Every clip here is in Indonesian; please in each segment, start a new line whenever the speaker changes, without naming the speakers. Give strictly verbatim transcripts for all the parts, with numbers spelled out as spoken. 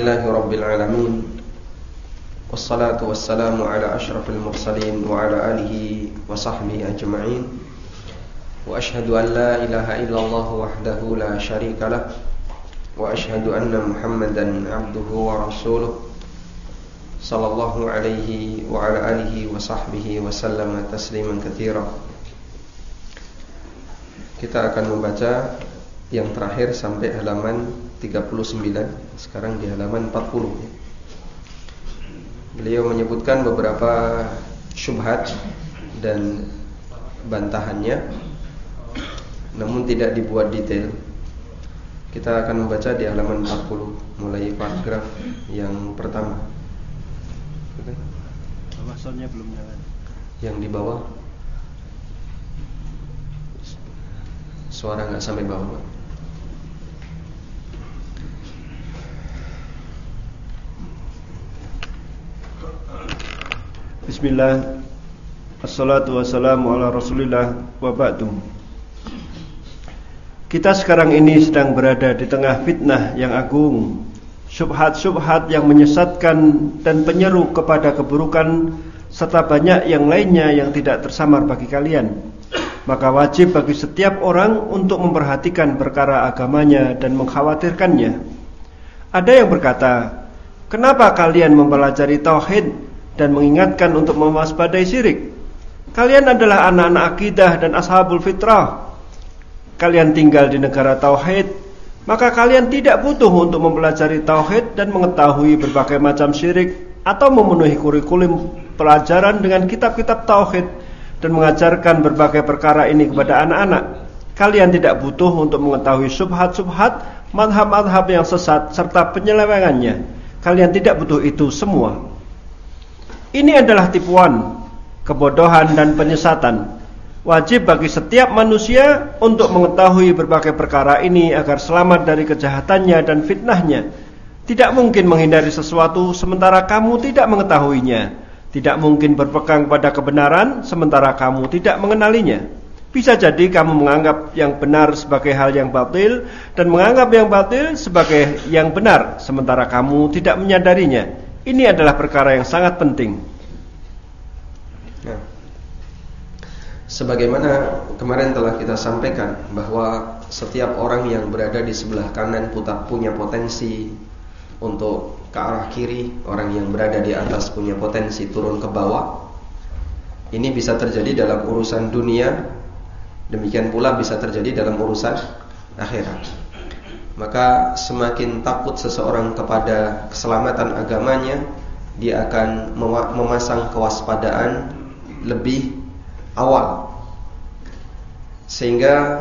Alhamdulillahi Rabbil Alamin. Wassalatu wassalamu ala ashrafil mursalin wa ala alihi wa sahbihi ajma'in. Wa ashhadu an la ilaha illallah wahdahu la syarika lah. Wa ashhadu anna Muhammadan abduhu wa rasuluh. Sallallahu alaihi wa ala alihi wa sahbihi wa sallama tasliman katsira. Kita akan membaca yang terakhir sampai halaman tiga puluh sembilan. Sekarang di halaman empat puluh. Beliau menyebutkan beberapa syubhat dan bantahannya, namun tidak dibuat detail. Kita akan membaca di halaman empat puluh, mulai paragraf yang pertama.
Bawahnya belum jalan.
Yang di bawah suara nggak sampai bawah, Pak.
Bismillah. Assalatu wassalamu ala rasulillah wa ba'du. Kita sekarang ini sedang berada di tengah fitnah yang agung, syubhat-syubhat yang menyesatkan dan penyeru kepada keburukan, serta banyak yang lainnya yang tidak tersamar bagi kalian. Maka wajib bagi setiap orang untuk memperhatikan perkara agamanya dan mengkhawatirkannya. Ada yang berkata, kenapa kalian mempelajari tauhid dan mengingatkan untuk mewaspadai syirik? Kalian adalah anak-anak akidah dan ashabul fitrah. Kalian tinggal di negara tauhid, maka kalian tidak butuh untuk mempelajari tauhid dan mengetahui berbagai macam syirik, atau memenuhi kurikulum pelajaran dengan kitab-kitab tauhid dan mengajarkan berbagai perkara ini kepada anak-anak. Kalian tidak butuh untuk mengetahui syubhat-syubhat, madhab-madhab yang sesat serta penyelewengannya. Kalian tidak butuh itu semua. Ini adalah tipuan, kebodohan dan penyesatan. Wajib bagi setiap manusia untuk mengetahui berbagai perkara ini agar selamat dari kejahatannya dan fitnahnya. Tidak mungkin menghindari sesuatu sementara kamu tidak mengetahuinya. Tidak mungkin berpegang pada kebenaran sementara kamu tidak mengenalinya. Bisa jadi kamu menganggap yang benar sebagai hal yang batil dan menganggap yang batil sebagai yang benar sementara kamu tidak menyadarinya. Ini adalah perkara yang sangat penting.
Nah, sebagaimana kemarin telah kita sampaikan bahwa setiap orang yang berada di sebelah kanan punya potensi untuk ke arah kiri, orang yang berada di atas punya potensi turun ke bawah. Ini bisa terjadi dalam urusan dunia, demikian pula bisa terjadi dalam urusan akhirat. Maka semakin takut seseorang kepada keselamatan agamanya, dia akan memasang kewaspadaan lebih awal, sehingga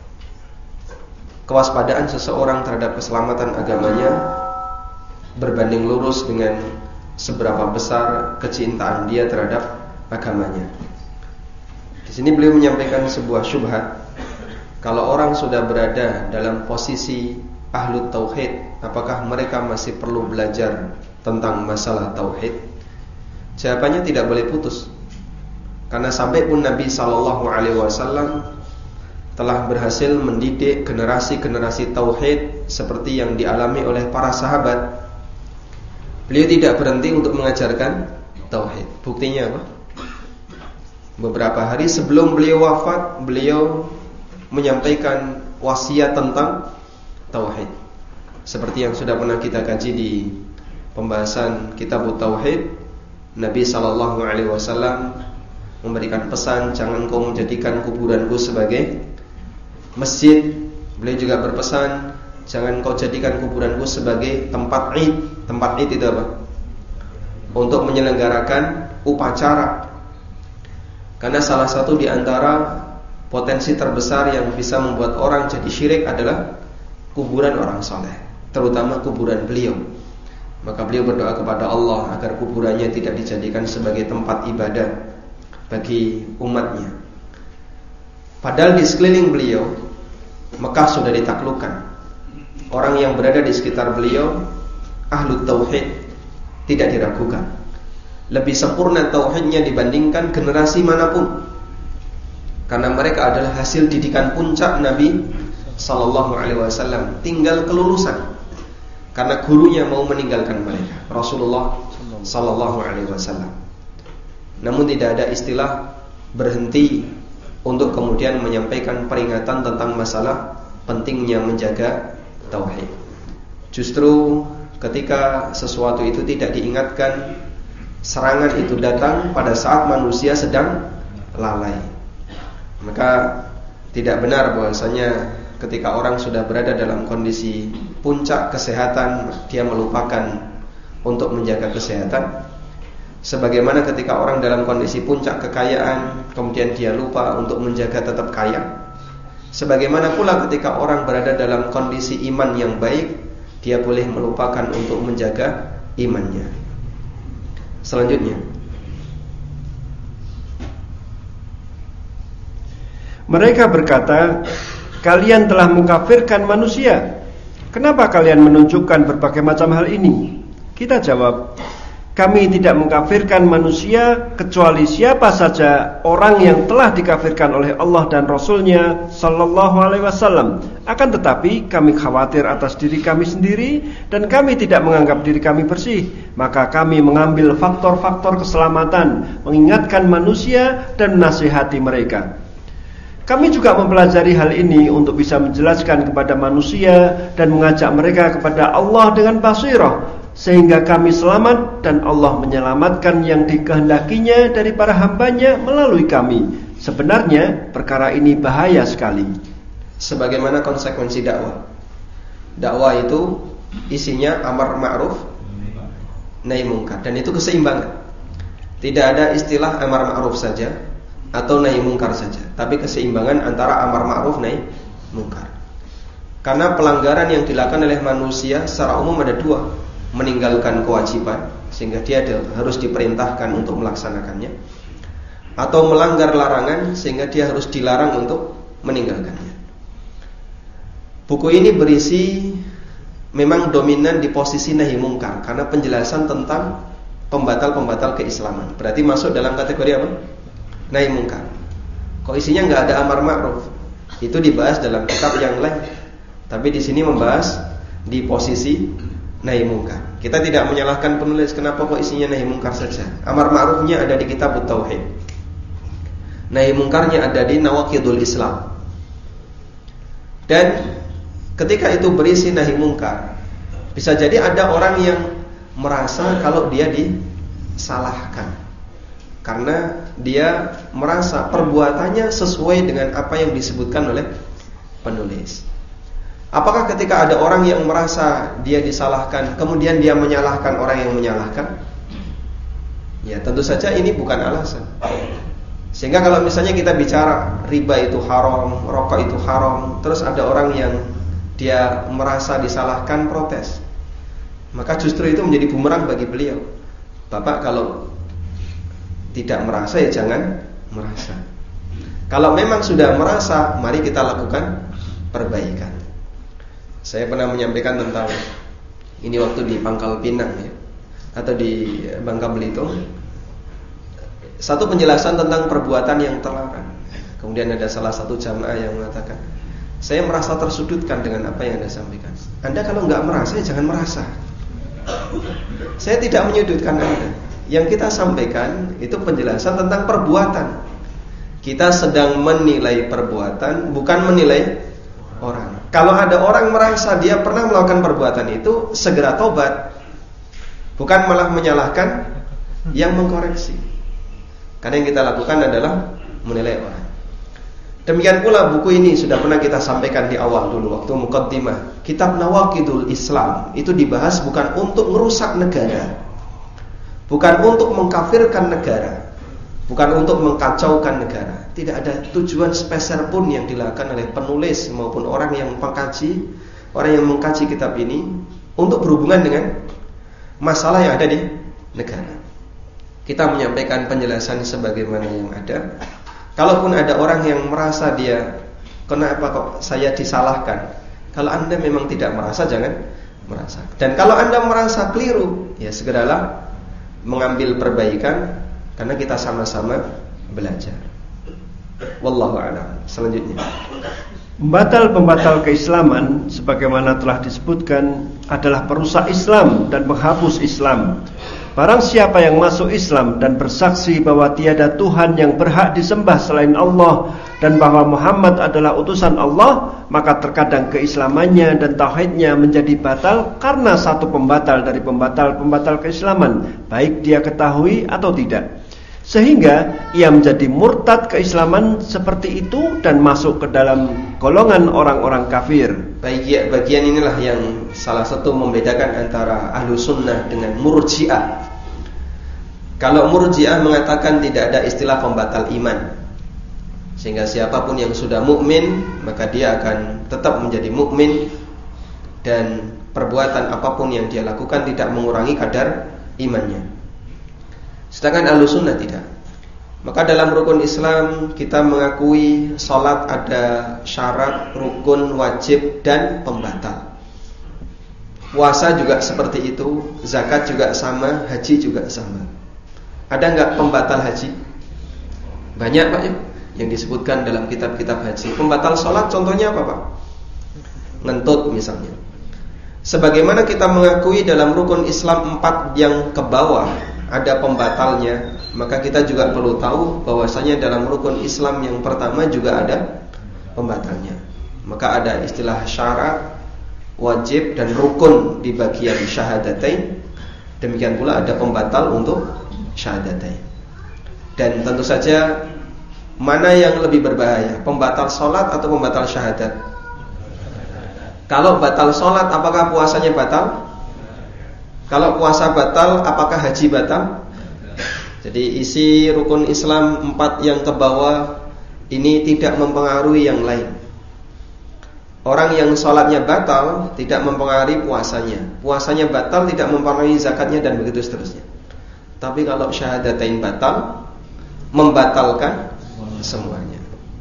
kewaspadaan seseorang terhadap keselamatan agamanya berbanding lurus dengan seberapa besar kecintaan dia terhadap agamanya. Di sini beliau menyampaikan sebuah syubhat. Kalau orang sudah berada dalam posisi ahlu tauhid, apakah mereka masih perlu belajar tentang masalah tauhid? Jawabannya tidak boleh putus. Karena sampai pun Nabi shallallahu alaihi wasallam telah berhasil mendidik generasi-generasi tauhid seperti yang dialami oleh para sahabat. Beliau tidak berhenti untuk mengajarkan tauhid. Buktinya apa? Beberapa hari sebelum beliau wafat, beliau menyampaikan wasiat tentang tauhid, seperti yang sudah pernah kita kaji di pembahasan kitab tauhid. Nabi sallallahu alaihi wasallam memberikan pesan, jangan kau menjadikan kuburanku sebagai masjid. Beliau juga berpesan, jangan kau jadikan kuburanku sebagai tempat id. Tempat id itu apa? Untuk menyelenggarakan upacara. Karena salah satu di antara potensi terbesar yang bisa membuat orang jadi syirik adalah kuburan orang soleh, terutama kuburan beliau. Maka beliau berdoa kepada Allah agar kuburannya tidak dijadikan sebagai tempat ibadah bagi umatnya. Padahal di sekeliling beliau Mekah sudah ditaklukkan. Orang yang berada di sekitar beliau ahlu tauhid, tidak diragukan. Lebih sempurna tauhidnya dibandingkan generasi manapun. Karena mereka adalah hasil didikan puncak Nabi sallallahu alaihi wasallam, tinggal kelulusan. karena gurunya mau meninggalkan mereka, Rasulullah sallallahu alaihi wasallam. Namun tidak ada istilah berhenti untuk kemudian menyampaikan peringatan tentang masalah pentingnya menjaga tauhid. Justru ketika sesuatu itu tidak diingatkan, serangan itu datang pada saat manusia sedang lalai. Maka tidak benar bahwasanya ketika orang sudah berada dalam kondisi puncak kesehatan, dia melupakan untuk menjaga kesehatan. Sebagaimana ketika orang dalam kondisi puncak kekayaan, kemudian dia lupa untuk menjaga tetap kaya. Sebagaimana pula ketika orang berada dalam kondisi iman yang baik, dia boleh melupakan untuk menjaga imannya. Selanjutnya,
mereka berkata, kalian telah mengkafirkan manusia. Kenapa kalian menunjukkan berbagai macam hal ini? Kita jawab, kami tidak mengkafirkan manusia kecuali siapa saja orang yang telah dikafirkan oleh Allah dan Rasulnya sallallahu alaihi wasallam. Akan tetapi kami khawatir atas diri kami sendiri dan kami tidak menganggap diri kami bersih. Maka kami mengambil faktor-faktor keselamatan, mengingatkan manusia dan menasihati mereka. Kami juga mempelajari hal ini untuk bisa menjelaskan kepada manusia dan mengajak mereka kepada Allah dengan basirah, sehingga kami selamat dan Allah menyelamatkan yang dikehendakinya dari para hambanya melalui kami. Sebenarnya perkara ini bahaya sekali.
Sebagaimana konsekuensi dakwah. Dakwah itu isinya amar ma'ruf nahi mungkar, dan itu keseimbangan. Tidak ada istilah amar ma'ruf saja atau nahi mungkar saja, tapi keseimbangan antara amar ma'ruf nahi mungkar. Karena pelanggaran yang dilakukan oleh manusia secara umum ada dua: meninggalkan kewajiban sehingga dia harus diperintahkan untuk melaksanakannya, atau melanggar larangan sehingga dia harus dilarang untuk meninggalkannya. Buku ini berisi memang dominan di posisi nahi mungkar karena penjelasan tentang pembatal-pembatal keislaman. Berarti masuk dalam kategori apa? Nahi mungkar. Kok isinya nggak ada amar ma'ruf? Itu dibahas dalam kitab yang lain. Tapi di sini membahas di posisi nahi mungkar. Kita tidak menyalahkan penulis kenapa kok isinya nahi mungkar saja. Amar ma'rufnya ada di kitab Tauhid. Nahi mungkarnya ada di Nawaqidul Islam. Dan ketika itu berisi nahi mungkar, bisa jadi ada orang yang merasa kalau dia disalahkan karena dia merasa perbuatannya sesuai dengan apa yang disebutkan oleh penulis. Apakah ketika ada orang yang merasa dia disalahkan, kemudian dia menyalahkan orang yang menyalahkan? Ya, tentu saja ini bukan alasan. Sehingga kalau misalnya kita bicara riba itu haram, rokok itu haram, terus ada orang yang dia merasa disalahkan, protes, maka justru itu menjadi bumerang bagi beliau. Bapak kalau tidak merasa ya jangan merasa. Kalau memang sudah merasa, mari kita lakukan perbaikan. Saya pernah menyampaikan tentang ini waktu di Pangkal Pinang ya, atau di Bangka Belitung. Satu penjelasan tentang perbuatan yang terlarang. Kemudian ada salah satu jamaah yang mengatakan, saya merasa tersudutkan dengan apa yang Anda sampaikan. Anda kalau nggak merasa, ya jangan merasa. Saya tidak menyudutkan Anda. Yang kita sampaikan itu penjelasan tentang perbuatan. Kita sedang menilai perbuatan, bukan menilai orang. Kalau ada orang merasa dia pernah melakukan perbuatan itu, segera tobat, bukan malah menyalahkan yang mengkoreksi. Karena yang kita lakukan adalah menilai orang. Demikian pula buku ini sudah pernah kita sampaikan di awal dulu waktu muqaddimah. Kitab Nawaqidul Islam itu dibahas bukan untuk merusak negara, bukan untuk mengkafirkan negara, bukan untuk mengkacaukan negara. Tidak ada tujuan spesial pun yang dilakukan oleh penulis maupun orang yang mengkaji, orang yang mengkaji kitab ini untuk berhubungan dengan masalah yang ada di negara. Kita menyampaikan penjelasan sebagaimana yang ada. Kalaupun ada orang yang merasa dia, kenapa kok saya disalahkan? Kalau Anda memang tidak merasa, jangan merasa. Dan kalau Anda merasa keliru, ya segeralah mengambil perbaikan, karena kita sama-sama belajar. Wallahu a'lam. Selanjutnya,
Pembatal-pembatal keislaman sebagaimana telah disebutkan adalah perusak Islam dan penghapus Islam. Barang siapa yang masuk Islam dan bersaksi bahwa tiada Tuhan yang berhak disembah selain Allah dan bahwa Muhammad adalah utusan Allah, maka terkadang keislamannya dan tauhidnya menjadi batal karena satu pembatal dari pembatal-pembatal keislaman, baik dia ketahui atau tidak. Sehingga ia menjadi murtad keislaman seperti itu dan masuk ke dalam golongan orang-orang kafir.
Bagian, bagian inilah yang salah satu membedakan antara ahlu sunnah dengan murji'ah. Kalau murji'ah mengatakan tidak ada istilah pembatal iman, sehingga siapapun yang sudah mukmin maka dia akan tetap menjadi mukmin dan perbuatan apapun yang dia lakukan tidak mengurangi kadar imannya. Sedangkan ahlu sunnah tidak. Maka dalam rukun Islam kita mengakui salat ada syarat, rukun, wajib, dan pembatal. Puasa juga seperti itu, zakat juga sama, haji juga sama. Ada enggak pembatal haji? Banyak Pak ya, yang disebutkan dalam kitab-kitab haji. Pembatal salat contohnya apa Pak? Ngentut misalnya. Sebagaimana kita mengakui dalam rukun Islam empat yang ke bawah ada pembatalnya, maka kita juga perlu tahu bahwasanya dalam rukun Islam yang pertama juga ada pembatalnya. Maka ada istilah syarat, wajib, dan rukun di bagian syahadatain. Demikian pula ada pembatal untuk syahadatain. Dan tentu saja mana yang lebih berbahaya, pembatal sholat atau pembatal syahadat? Kalau batal sholat, apakah puasanya batal? Kalau puasa batal, apakah haji batal? Jadi isi rukun Islam empat yang ke bawah ini tidak mempengaruhi yang lain. Orang yang sholatnya batal tidak mempengaruhi puasanya, puasanya batal tidak mempengaruhi zakatnya, dan begitu seterusnya. Tapi kalau syahadatain batal, membatalkan semuanya.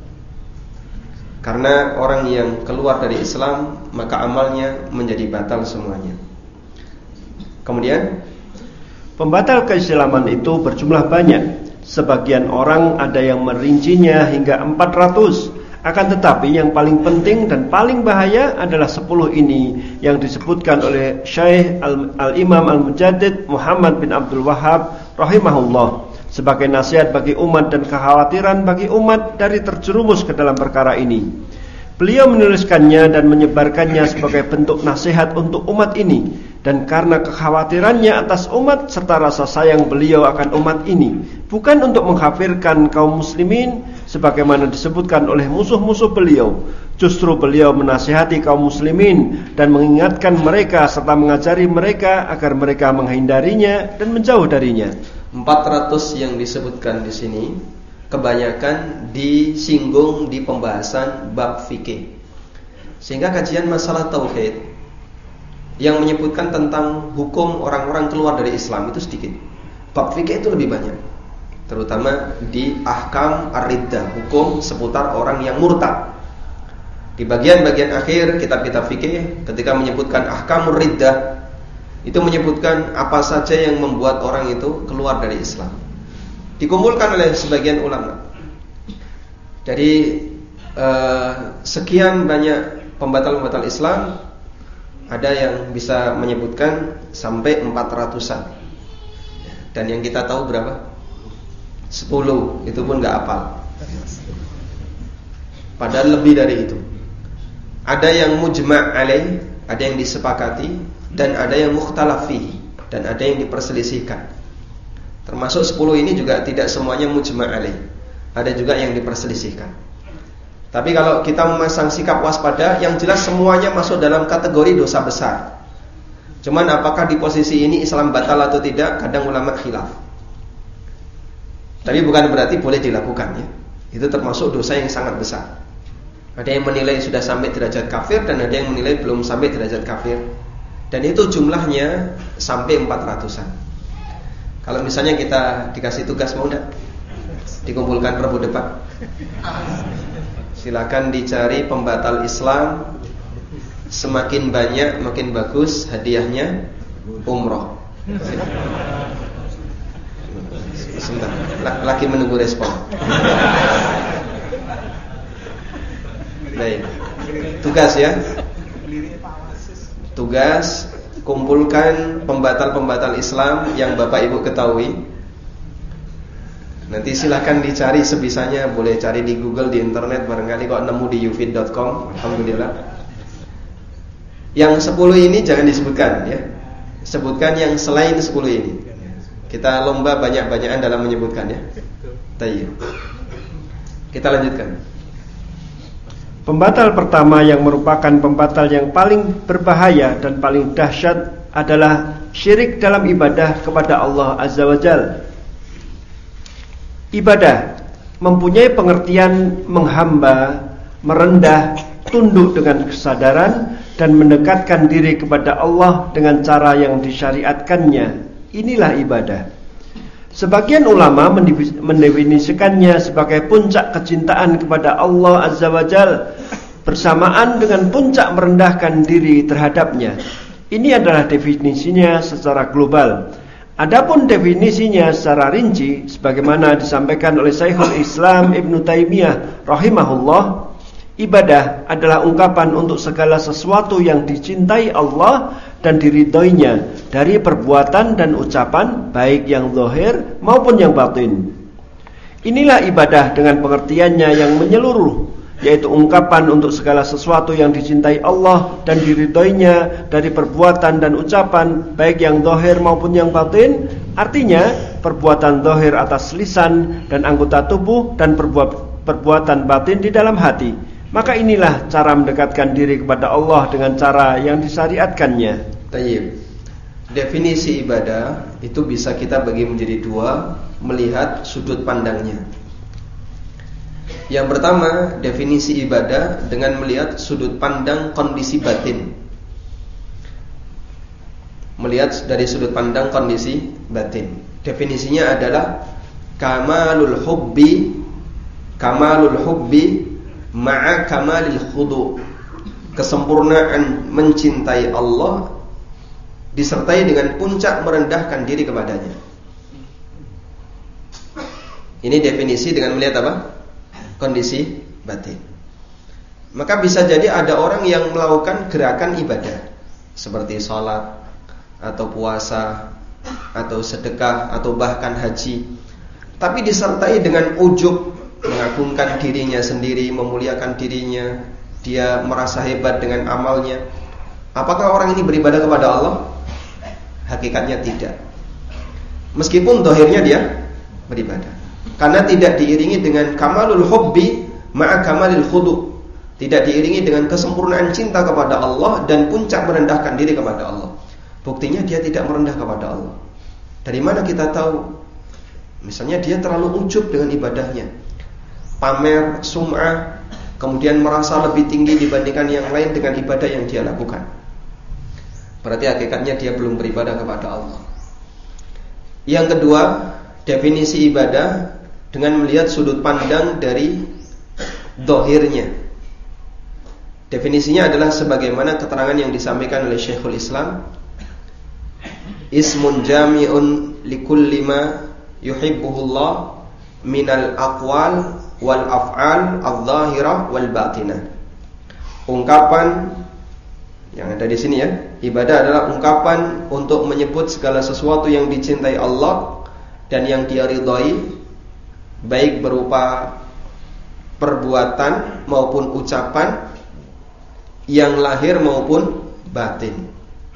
Karena orang yang keluar dari Islam, maka amalnya menjadi batal semuanya. Kemudian
pembatal keislaman itu berjumlah banyak. Sebagian orang ada yang merincinya hingga empat ratus. Akan tetapi yang paling penting dan paling bahaya adalah sepuluh ini yang disebutkan oleh Syekh Al-Imam Al-Mujaddid Muhammad bin Abdul Wahhab rahimahullah sebagai nasihat bagi umat dan kekhawatiran bagi umat dari terjerumus ke dalam perkara ini. Beliau menuliskannya dan menyebarkannya sebagai bentuk nasihat untuk umat ini, dan karena kekhawatirannya atas umat serta rasa sayang beliau akan umat ini, bukan untuk mengkafirkan kaum muslimin sebagaimana disebutkan oleh musuh-musuh beliau. Justru beliau menasihati kaum muslimin dan mengingatkan mereka serta mengajari mereka agar mereka menghindarinya dan menjauh darinya.
empat ratus yang disebutkan di sini kebanyakan disinggung di pembahasan bab fikih. Sehingga kajian masalah tauhid yang menyebutkan tentang hukum orang-orang keluar dari Islam itu sedikit. Bab fikih itu lebih banyak, terutama di ahkam ar-riddah, hukum seputar orang yang murtad. Di bagian-bagian akhir kitab-kitab fikih ketika menyebutkan ahkamur riddah, itu menyebutkan apa saja yang membuat orang itu keluar dari Islam. Dikumpulkan oleh sebagian ulama. Dari eh, sekian banyak pembatal-pembatal Islam, ada yang bisa menyebutkan sampai empat ratusan. Dan yang kita tahu berapa? sepuluh, itu pun gak hafal. Padahal lebih dari itu. Ada yang mujma' alaih, ada yang disepakati, dan ada yang mukhtalaf fihi, dan ada yang diperselisihkan. Termasuk sepuluh ini juga tidak semuanya mujma' alaih, ada juga yang diperselisihkan. Tapi kalau kita memasang sikap waspada, yang jelas semuanya masuk dalam kategori dosa besar. Cuman apakah di posisi ini Islam batal atau tidak, kadang ulama khilaf. Tapi bukan berarti boleh dilakukan ya. Itu termasuk dosa yang sangat besar. Ada yang menilai sudah sampai derajat kafir, dan ada yang menilai belum sampai derajat kafir. Dan itu jumlahnya sampai empat ratusan. Kalau misalnya kita dikasih tugas, mau enggak? Dikumpulkan Rabu depan. Silakan dicari pembatal Islam. Semakin banyak makin bagus, hadiahnya umroh. Sebentar, lagi menunggu respon. Baik. Tugas ya. Tugas kumpulkan pembatal-pembatal Islam yang Bapak Ibu ketahui. Nanti silahkan dicari sebisanya, boleh cari di Google, di internet, barangkali kok nemu di yufid dot com. Alhamdulillah. Yang sepuluh ini jangan disebutkan ya. Sebutkan yang selain sepuluh ini. Kita lomba banyak-banyakan dalam menyebutkan ya. Tayyib. Kita lanjutkan.
Pembatal pertama yang merupakan pembatal yang paling berbahaya dan paling dahsyat adalah syirik dalam ibadah kepada Allah Azza wa Jalla. Ibadah mempunyai pengertian menghamba, merendah, tunduk dengan kesadaran dan mendekatkan diri kepada Allah dengan cara yang disyariatkannya. Inilah ibadah. Sebagian ulama mendefinisikannya sebagai puncak kecintaan kepada Allah Azza wa Jalla bersamaan dengan puncak merendahkan diri terhadapnya. Ini adalah definisinya secara global. Adapun definisinya secara rinci sebagaimana disampaikan oleh Syekhul Islam Ibnu Taimiyah rahimahullah, ibadah adalah ungkapan untuk segala sesuatu yang dicintai Allah dan diridhoinya dari perbuatan dan ucapan baik yang zahir maupun yang batin. Inilah ibadah dengan pengertiannya yang menyeluruh, yaitu ungkapan untuk segala sesuatu yang dicintai Allah dan diridhoinya dari perbuatan dan ucapan baik yang zahir maupun yang batin. Artinya perbuatan zahir atas lisan dan anggota tubuh dan perbuat, perbuatan batin di dalam hati. Maka inilah cara mendekatkan diri kepada Allah dengan cara yang disyariatkannya.
Tayyib. Definisi ibadah itu bisa kita bagi menjadi dua, melihat sudut pandangnya. Yang pertama, definisi ibadah dengan melihat sudut pandang kondisi batin. Melihat dari sudut pandang kondisi batin. Definisinya adalah kamalul hubbi, kamalul hubbi ma'a kamalil khudu'. Kesempurnaan mencintai Allah disertai dengan puncak merendahkan diri kepadanya. Ini definisi dengan melihat apa? Kondisi batin. Maka bisa jadi ada orang yang melakukan gerakan ibadah seperti sholat atau puasa atau sedekah atau bahkan haji, tapi disertai dengan ujub, mengagungkan dirinya sendiri, memuliakan dirinya, dia merasa hebat dengan amalnya. Apakah orang ini beribadah kepada Allah? Hakikatnya tidak. Meskipun zahirnya dia beribadah, karena tidak diiringi dengan kamalul hubbi ma'a kamalil khudu'. Tidak diiringi dengan kesempurnaan cinta kepada Allah dan puncak merendahkan diri kepada Allah. Buktinya dia tidak merendah kepada Allah. Dari mana kita tahu? Misalnya dia terlalu ujub dengan ibadahnya, pamer, sum'ah, kemudian merasa lebih tinggi dibandingkan yang lain dengan ibadah yang dia lakukan. Berarti hakikatnya dia belum beribadah kepada Allah. Yang kedua, definisi ibadah dengan melihat sudut pandang dari zahirnya. Definisinya adalah sebagaimana keterangan yang disampaikan oleh Syekhul Islam, ismun jami'un likulli ma yuhibbuhullah minal aqwal wal af'al adh-dhahirah wal batinah. Ungkapan yang ada di sini ya, ibadah adalah ungkapan untuk menyebut segala sesuatu yang dicintai Allah dan yang dia ridhai, baik berupa perbuatan maupun ucapan, yang lahir maupun batin.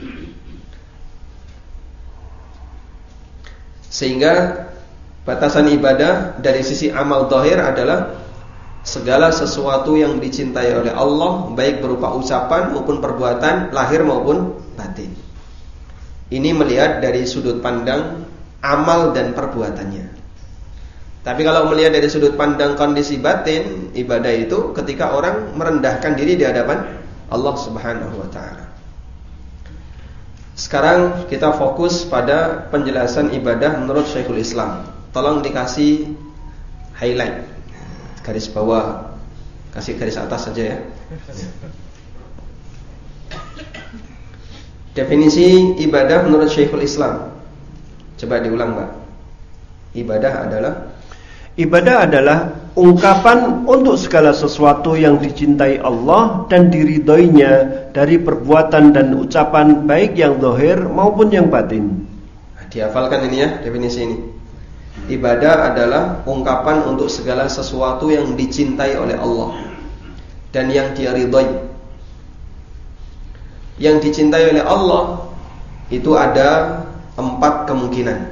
Sehingga batasan ibadah dari sisi amal zahir adalah segala sesuatu yang dicintai oleh Allah, baik berupa ucapan maupun perbuatan, lahir maupun batin. Ini melihat dari sudut pandang amal dan perbuatannya. Tapi kalau melihat dari sudut pandang kondisi batin, ibadah itu ketika orang merendahkan diri di hadapan Allah Subhanahu wa ta'ala. Sekarang kita fokus pada penjelasan ibadah menurut Syekhul Islam. Tolong dikasih highlight, garis bawah, kasih garis atas saja ya. Definisi ibadah menurut Syekhul Islam. Coba diulang, Mbak. Ibadah adalah
Ibadah adalah ungkapan untuk segala sesuatu yang dicintai Allah dan diridhoinya dari perbuatan dan ucapan baik yang zahir maupun yang batin.
Dihafalkan ini ya definisi ini. Ibadah adalah ungkapan untuk segala sesuatu yang dicintai oleh Allah dan yang Dia ridhoi. Yang dicintai oleh Allah itu ada empat kemungkinan.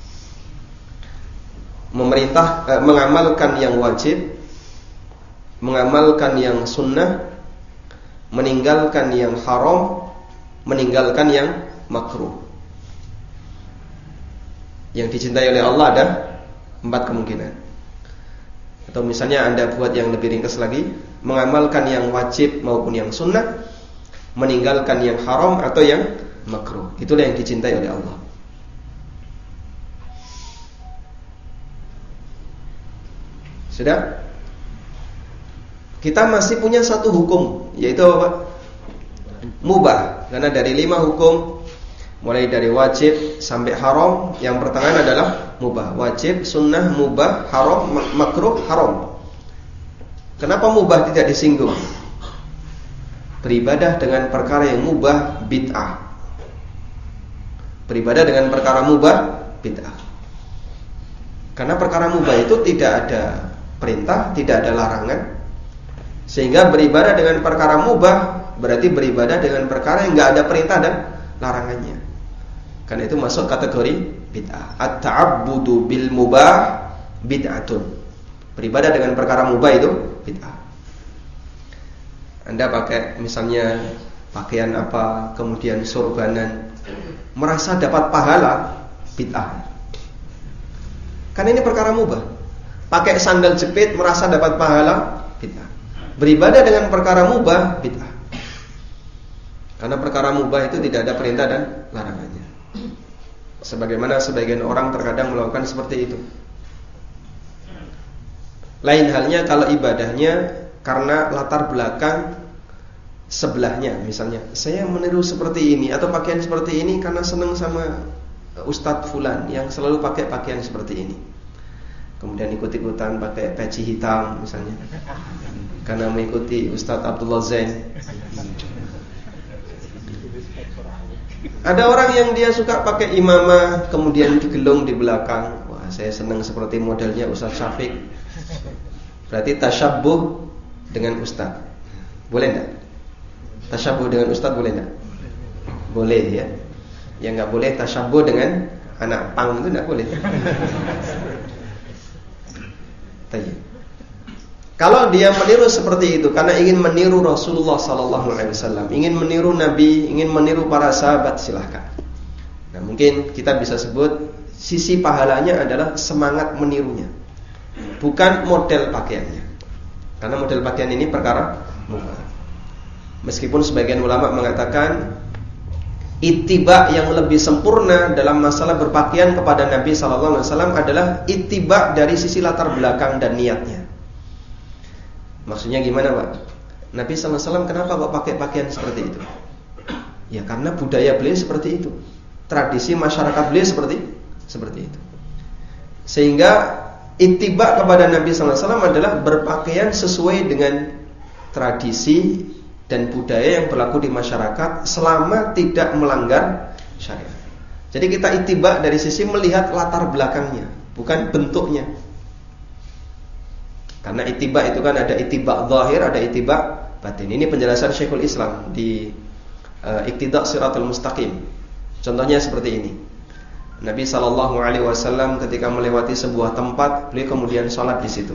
Memerintah, eh, mengamalkan yang wajib, mengamalkan yang sunnah, meninggalkan yang haram, meninggalkan yang makruh. Yang dicintai oleh Allah ada empat kemungkinan. Atau misalnya Anda buat yang lebih ringkas lagi, mengamalkan yang wajib maupun yang sunnah, meninggalkan yang haram atau yang makruh. Itulah yang dicintai oleh Allah. Sudah? Kita masih punya satu hukum, yaitu apa? Mubah. Karena dari lima hukum, mulai dari wajib sampai haram, yang pertengahan adalah mubah. Wajib, sunnah, mubah, haram, makruh, haram. Kenapa mubah tidak disinggung? Beribadah dengan perkara yang mubah, bid'ah. Beribadah dengan perkara mubah, bid'ah. Karena perkara mubah itu tidak ada perintah, tidak ada larangan. Sehingga beribadah dengan perkara mubah berarti beribadah dengan perkara yang enggak ada perintah dan larangannya. Karena itu masuk kategori bid'ah. At-ta'abbudu bil mubah bid'atun. Beribadah dengan perkara mubah itu bid'ah. Anda pakai misalnya pakaian apa, kemudian sorbanan, merasa dapat pahala, bid'ah. Karena ini perkara mubah. Pakai sandal jepit merasa dapat pahala, bid'ah. Beribadah dengan perkara mubah, bid'ah. Karena perkara mubah itu tidak ada perintah dan larangannya. Sebagaimana sebagian orang terkadang melakukan seperti itu. Lain halnya kalau ibadahnya karena latar belakang sebelahnya. Misalnya, saya meniru seperti ini atau pakaian seperti ini karena senang sama Ustadz Fulan yang selalu pakai pakaian seperti ini. Kemudian ikut-ikutan pakai peci hitam misalnya, karena mengikuti Ustadz Abdullah Zain. Ada orang yang dia suka pakai imamah, kemudian digelung di belakang. Wah, saya senang seperti modelnya Ustadz Syafiq. Berarti tasyabbuh dengan Ustadz. Boleh enggak? Tasyabbuh dengan Ustadz boleh enggak? Boleh ya. Yang enggak boleh tasyabbuh dengan anak pang itu enggak boleh. Tayyib. Kalau dia meniru seperti itu karena ingin meniru Rasulullah sallallahu alaihi wasallam, ingin meniru Nabi, ingin meniru para sahabat, silahkan. Nah, mungkin kita bisa sebut sisi pahalanya adalah semangat menirunya, bukan model pakaiannya. Karena model pakaian ini perkara mubah. Meskipun sebagian ulama mengatakan ittiba yang lebih sempurna dalam masalah berpakaian kepada Nabi sallallahu alaihi wasallam adalah ittiba dari sisi latar belakang dan niatnya. Maksudnya gimana, Pak? Nabi sallallahu alaihi wasallam kenapa kok pakai pakaian seperti itu? Ya karena budaya beliau seperti itu. Tradisi masyarakat beliau seperti seperti itu. Sehingga ittiba kepada Nabi sallallahu alaihi wasallam adalah berpakaian sesuai dengan tradisi dan budaya yang berlaku di masyarakat selama tidak melanggar syariat. Jadi kita ittiba dari sisi melihat latar belakangnya, bukan bentuknya. Karena ittiba itu kan ada ittiba zahir, ada ittiba batin. Ini penjelasan Syekhul Islam di uh, Iqtida' Shiratal Mustaqim. Contohnya seperti ini. Nabi sallallahu alaihi wasallam ketika melewati sebuah tempat, beliau kemudian sholat di situ.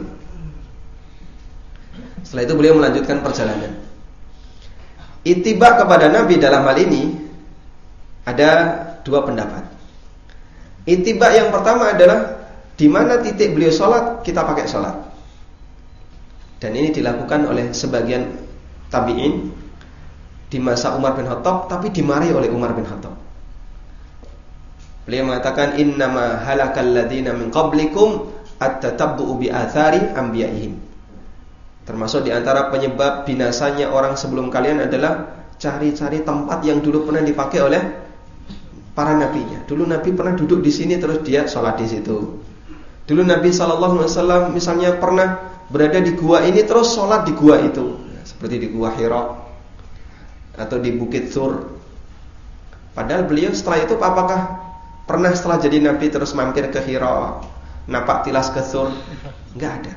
Setelah itu beliau melanjutkan perjalanan. Ittiba kepada Nabi dalam hal ini ada dua pendapat. Ittiba yang pertama adalah di mana titik beliau sholat, kita pakai sholat. Dan ini dilakukan oleh sebagian tabi'in di masa Umar bin Khattab, tapi dimarahi oleh Umar bin Khattab. Beliau mengatakan innama halakal ladzina min qablikum at-tatabbu'u bi athari anbiya'ihim. Termasuk di antara penyebab binasanya orang sebelum kalian adalah cari-cari tempat yang dulu pernah dipakai oleh para nabinya. Dulu Nabi pernah duduk di sini terus dia sholat di situ. Dulu Nabi sallallahu alaihi wasallam misalnya pernah berada di gua ini terus sholat di gua itu, seperti di gua Hira atau di Bukit Tsur. Padahal beliau setelah itu apakah pernah setelah jadi Nabi terus mampir ke Hira, napak tilas ke Tsur? Enggak ada.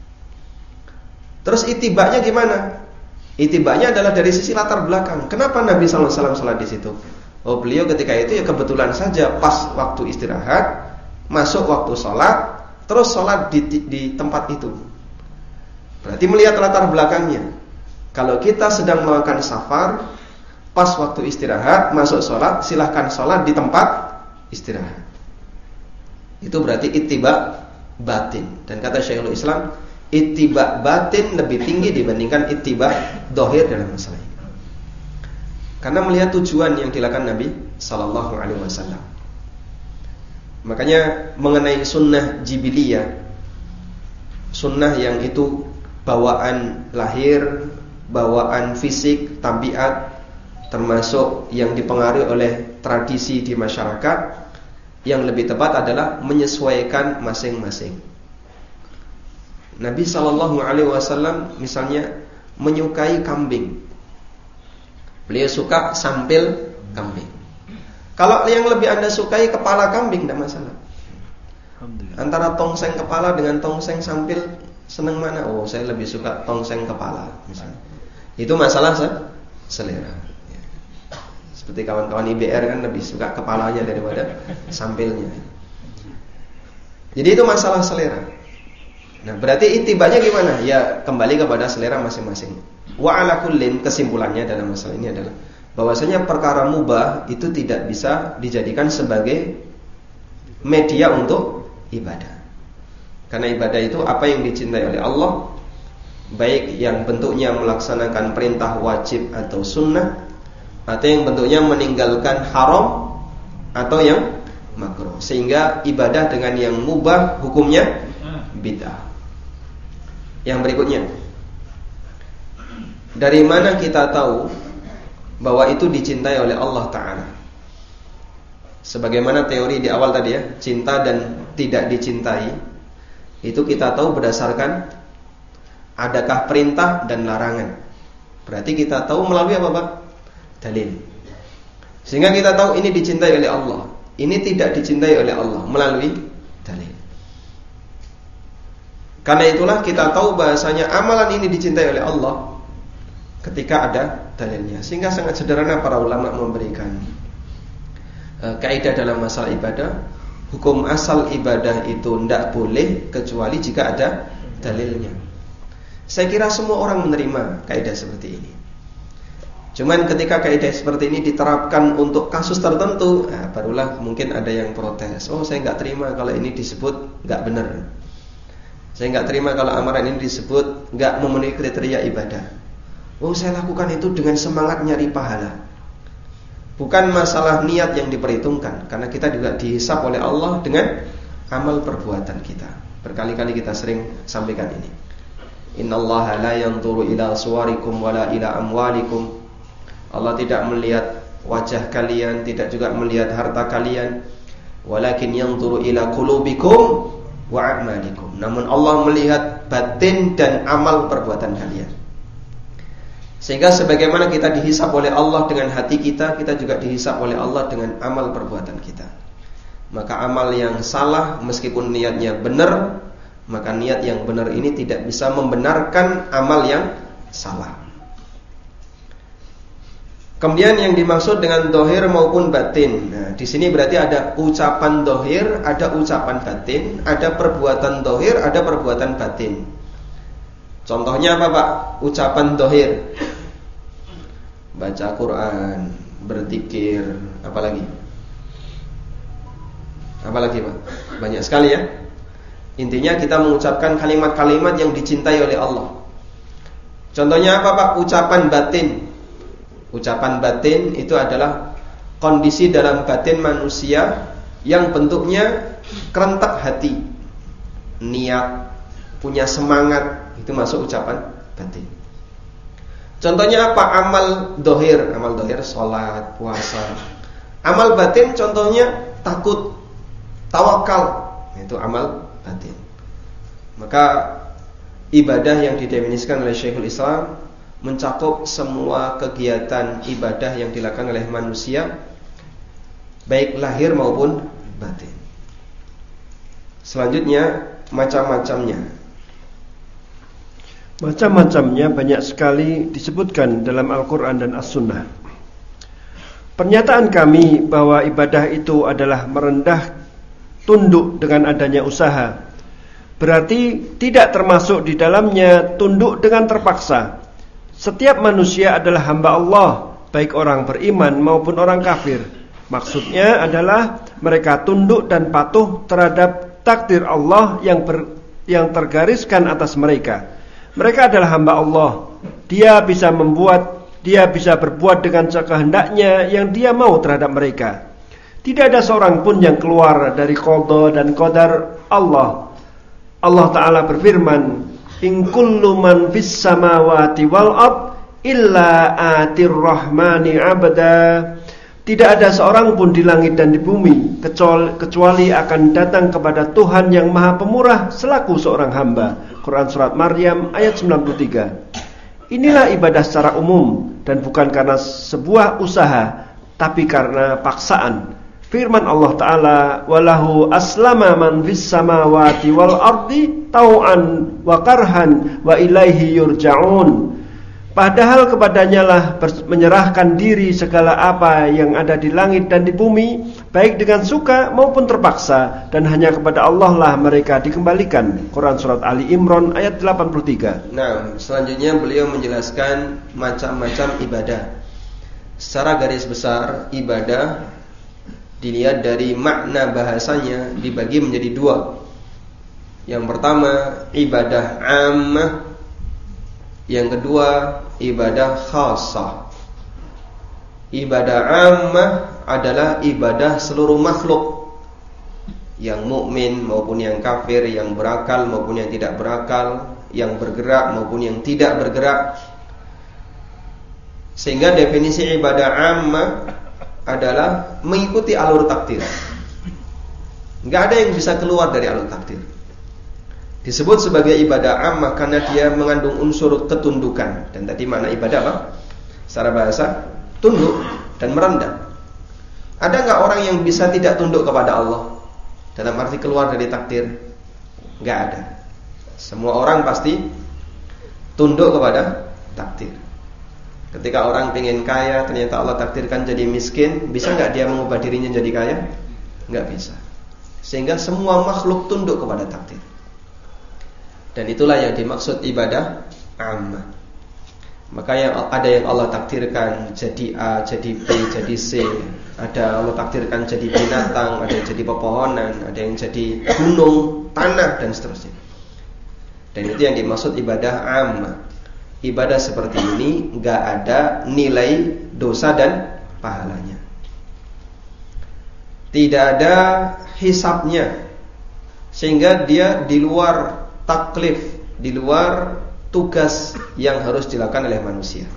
Terus itibanya gimana? Itibanya adalah dari sisi latar belakang. Kenapa Nabi sallallahu alaihi wasallam sholat di situ? Oh, beliau ketika itu ya kebetulan saja pas waktu istirahat, masuk waktu sholat, terus sholat di, di, di tempat itu. Berarti melihat latar belakangnya. Kalau kita sedang melakukan safar, pas waktu istirahat, masuk sholat, silahkan sholat di tempat istirahat. Itu berarti ittiba batin. Dan kata Syekhul Islam, ittiba batin lebih tinggi dibandingkan ittiba dohir dalam masalah ini. Karena melihat tujuan yang dilakukan Nabi sallallahu alaihi wasallam. Makanya mengenai sunnah jibiliyah, sunnah yang itu bawaan lahir, bawaan fisik, tabiat, termasuk yang dipengaruhi oleh tradisi di masyarakat, yang lebih tepat adalah menyesuaikan masing-masing. Nabi sallallahu alaihi wasallam misalnya menyukai kambing. Beliau suka sampil kambing. Kalau yang lebih Anda sukai kepala kambing, tidak masalah. Antara tongseng kepala dengan tongseng sampil, senang mana? Oh, saya lebih suka tongseng kepala misalnya. Itu masalah selera. Seperti kawan-kawan I B R kan lebih suka kepalanya daripada sampilnya. Jadi itu masalah selera. Nah, berarti itibanya gimana? Ya kembali kepada selera masing-masing. Wa ala kullin, kesimpulannya dalam masalah ini adalah bahwasanya perkara mubah itu tidak bisa dijadikan sebagai media untuk ibadah. Karena ibadah itu apa yang dicintai oleh Allah, baik yang bentuknya melaksanakan perintah wajib atau sunnah, atau yang bentuknya meninggalkan haram atau yang makruh. Sehingga ibadah dengan yang mubah hukumnya bid'ah. Yang berikutnya, dari mana kita tahu bahwa itu dicintai oleh Allah Ta'ala? Sebagaimana teori di awal tadi ya, cinta dan tidak dicintai, itu kita tahu berdasarkan adakah perintah dan larangan. Berarti kita tahu melalui apa Pak? Dalil. Sehingga kita tahu ini dicintai oleh Allah, ini tidak dicintai oleh Allah melalui dalil. Karena itulah kita tahu bahasanya amalan ini dicintai oleh Allah ketika ada dalilnya. Sehingga sangat sederhana para ulama memberikan e, kaidah dalam masalah ibadah. Hukum asal ibadah itu tidak boleh kecuali jika ada dalilnya. Saya kira semua orang menerima kaidah seperti ini. Cuman ketika kaidah seperti ini diterapkan untuk kasus tertentu, nah, barulah mungkin ada yang protes. Oh, saya nggak terima kalau ini disebut nggak benar. Saya nggak terima kalau amaran ini disebut nggak memenuhi kriteria ibadah. Oh, saya lakukan itu dengan semangat nyari pahala. Bukan masalah niat yang diperhitungkan, karena kita juga dihisab oleh Allah dengan amal perbuatan kita. Berkali-kali kita sering sampaikan ini. Innallaha la yanzuru ila suwarikum wala ila amwalikum. Allah tidak melihat wajah kalian, tidak juga melihat harta kalian. Walakin yanzuru ila qulubikum wa a'malikum. Namun Allah melihat batin dan amal perbuatan kalian. Sehingga sebagaimana kita dihisab oleh Allah dengan hati kita, kita juga dihisab oleh Allah dengan amal perbuatan kita. Maka amal yang salah meskipun niatnya benar, maka niat yang benar ini tidak bisa membenarkan amal yang salah. Kemudian yang dimaksud dengan dohir maupun batin. Nah, di sini berarti ada ucapan dohir, ada ucapan batin, ada perbuatan dohir, ada perbuatan batin. Contohnya apa Pak? Ucapan dohir, baca Quran, berzikir, apalagi? Apalagi Pak? Banyak sekali ya. Intinya kita mengucapkan kalimat-kalimat yang dicintai oleh Allah. Contohnya apa Pak? Ucapan batin. Ucapan batin itu adalah kondisi dalam batin manusia yang bentuknya kerentak hati, niat, punya semangat, itu masuk ucapan batin. Contohnya apa? Amal dohir. Amal dohir sholat, puasa. Amal batin contohnya takut, tawakal, itu amal batin. Maka ibadah yang didefinisikan oleh Syekhul Islam mencakup semua kegiatan ibadah yang dilakukan oleh manusia, baik lahir maupun batin. Selanjutnya macam-macamnya.
Macam-macamnya banyak sekali disebutkan dalam Al-Quran dan As-Sunnah. Pernyataan kami bahwa ibadah itu adalah merendah tunduk dengan adanya usaha, berarti tidak termasuk di dalamnya tunduk dengan terpaksa. Setiap manusia adalah hamba Allah, baik orang beriman maupun orang kafir. Maksudnya adalah mereka tunduk dan patuh terhadap takdir Allah yang ber, yang tergariskan atas mereka. Mereka adalah hamba Allah. Dia bisa membuat, dia bisa berbuat dengan sekehendaknya yang dia mau terhadap mereka. Tidak ada seorang pun yang keluar dari qada dan qadar Allah. Allah Ta'ala berfirman, in kullu man fis samawati wal ard illa atir rahmani abda. Tidak ada seorang pun di langit dan di bumi kecuali, kecuali akan datang kepada Tuhan yang Maha Pemurah selaku seorang hamba. Quran Surat Maryam ayat sembilan puluh tiga. Inilah ibadah secara umum dan bukan karena sebuah usaha, tapi karena paksaan. Firman Allah Ta'ala, walahu aslama man fis samawati wal ardi tau'an wa karhan wa ilaihi yurja'un. Padahal kepadanya lah menyerahkan diri segala apa yang ada di langit dan di bumi, baik dengan suka maupun terpaksa, dan hanya kepada Allah lah mereka dikembalikan. Quran Surat Ali Imran ayat delapan puluh tiga.
Nah, selanjutnya beliau menjelaskan macam-macam ibadah. Secara garis besar, ibadah dilihat dari makna bahasanya dibagi menjadi dua. Yang pertama, ibadah ammah. Yang kedua, ibadah khassah. Ibadah ammah adalah ibadah seluruh makhluk, yang mukmin maupun yang kafir, yang berakal maupun yang tidak berakal, yang bergerak maupun yang tidak bergerak. Sehingga definisi ibadah ammah adalah mengikuti alur takdir. Enggak ada yang bisa keluar dari alur takdir. Disebut sebagai ibadah ammah karena dia mengandung unsur ketundukan. Dan tadi makna ibadah apa? Secara bahasa, tunduk dan merendah. Ada enggak orang yang bisa tidak tunduk kepada Allah dalam arti keluar dari takdir? Enggak ada. Semua orang pasti tunduk kepada takdir. Ketika orang pengen kaya, ternyata Allah takdirkan jadi miskin, bisa enggak dia mengubah dirinya jadi kaya? Enggak bisa. Sehingga semua makhluk tunduk kepada takdir. Dan itulah yang dimaksud ibadah ammah. Maka yang ada yang Allah takdirkan jadi A, jadi B, jadi C. Ada Allah takdirkan jadi binatang, ada yang jadi pepohonan, ada yang jadi gunung, tanah, dan seterusnya. Dan itu yang dimaksud ibadah ammah. Ibadah seperti ini gak ada nilai dosa dan pahalanya. Tidak ada hisabnya, sehingga dia di luar taklif, di luar tugas yang harus dilakukan oleh manusia.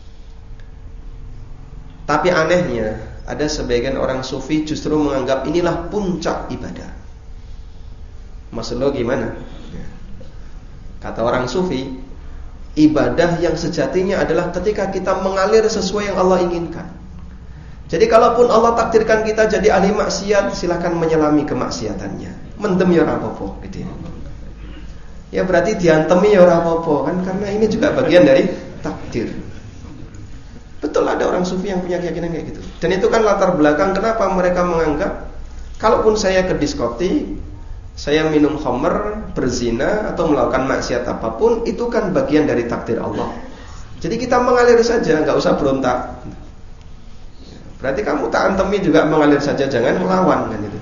Tapi anehnya, ada sebagian orang sufi justru menganggap inilah puncak ibadah. Maksud lo gimana? Kata orang sufi, ibadah yang sejatinya adalah ketika kita mengalir sesuai yang Allah inginkan. Jadi kalaupun Allah takdirkan kita jadi ahli maksiat, silakan menyelami kemaksiatannya. Mendem ya ora apa-apa gitu ya. Ya berarti diantemi ya ora apa-apa kan, karena ini juga bagian dari takdir. Betul, ada orang sufi yang punya keyakinan kayak gitu. Dan itu kan latar belakang kenapa mereka menganggap kalaupun saya ke diskotik, saya minum khamr, berzina atau melakukan maksiat apapun, itu kan bagian dari takdir Allah. Jadi kita mengalir saja, nggak usah berontak. Berarti kamu tak antemi juga mengalir saja, jangan melawan kan itu.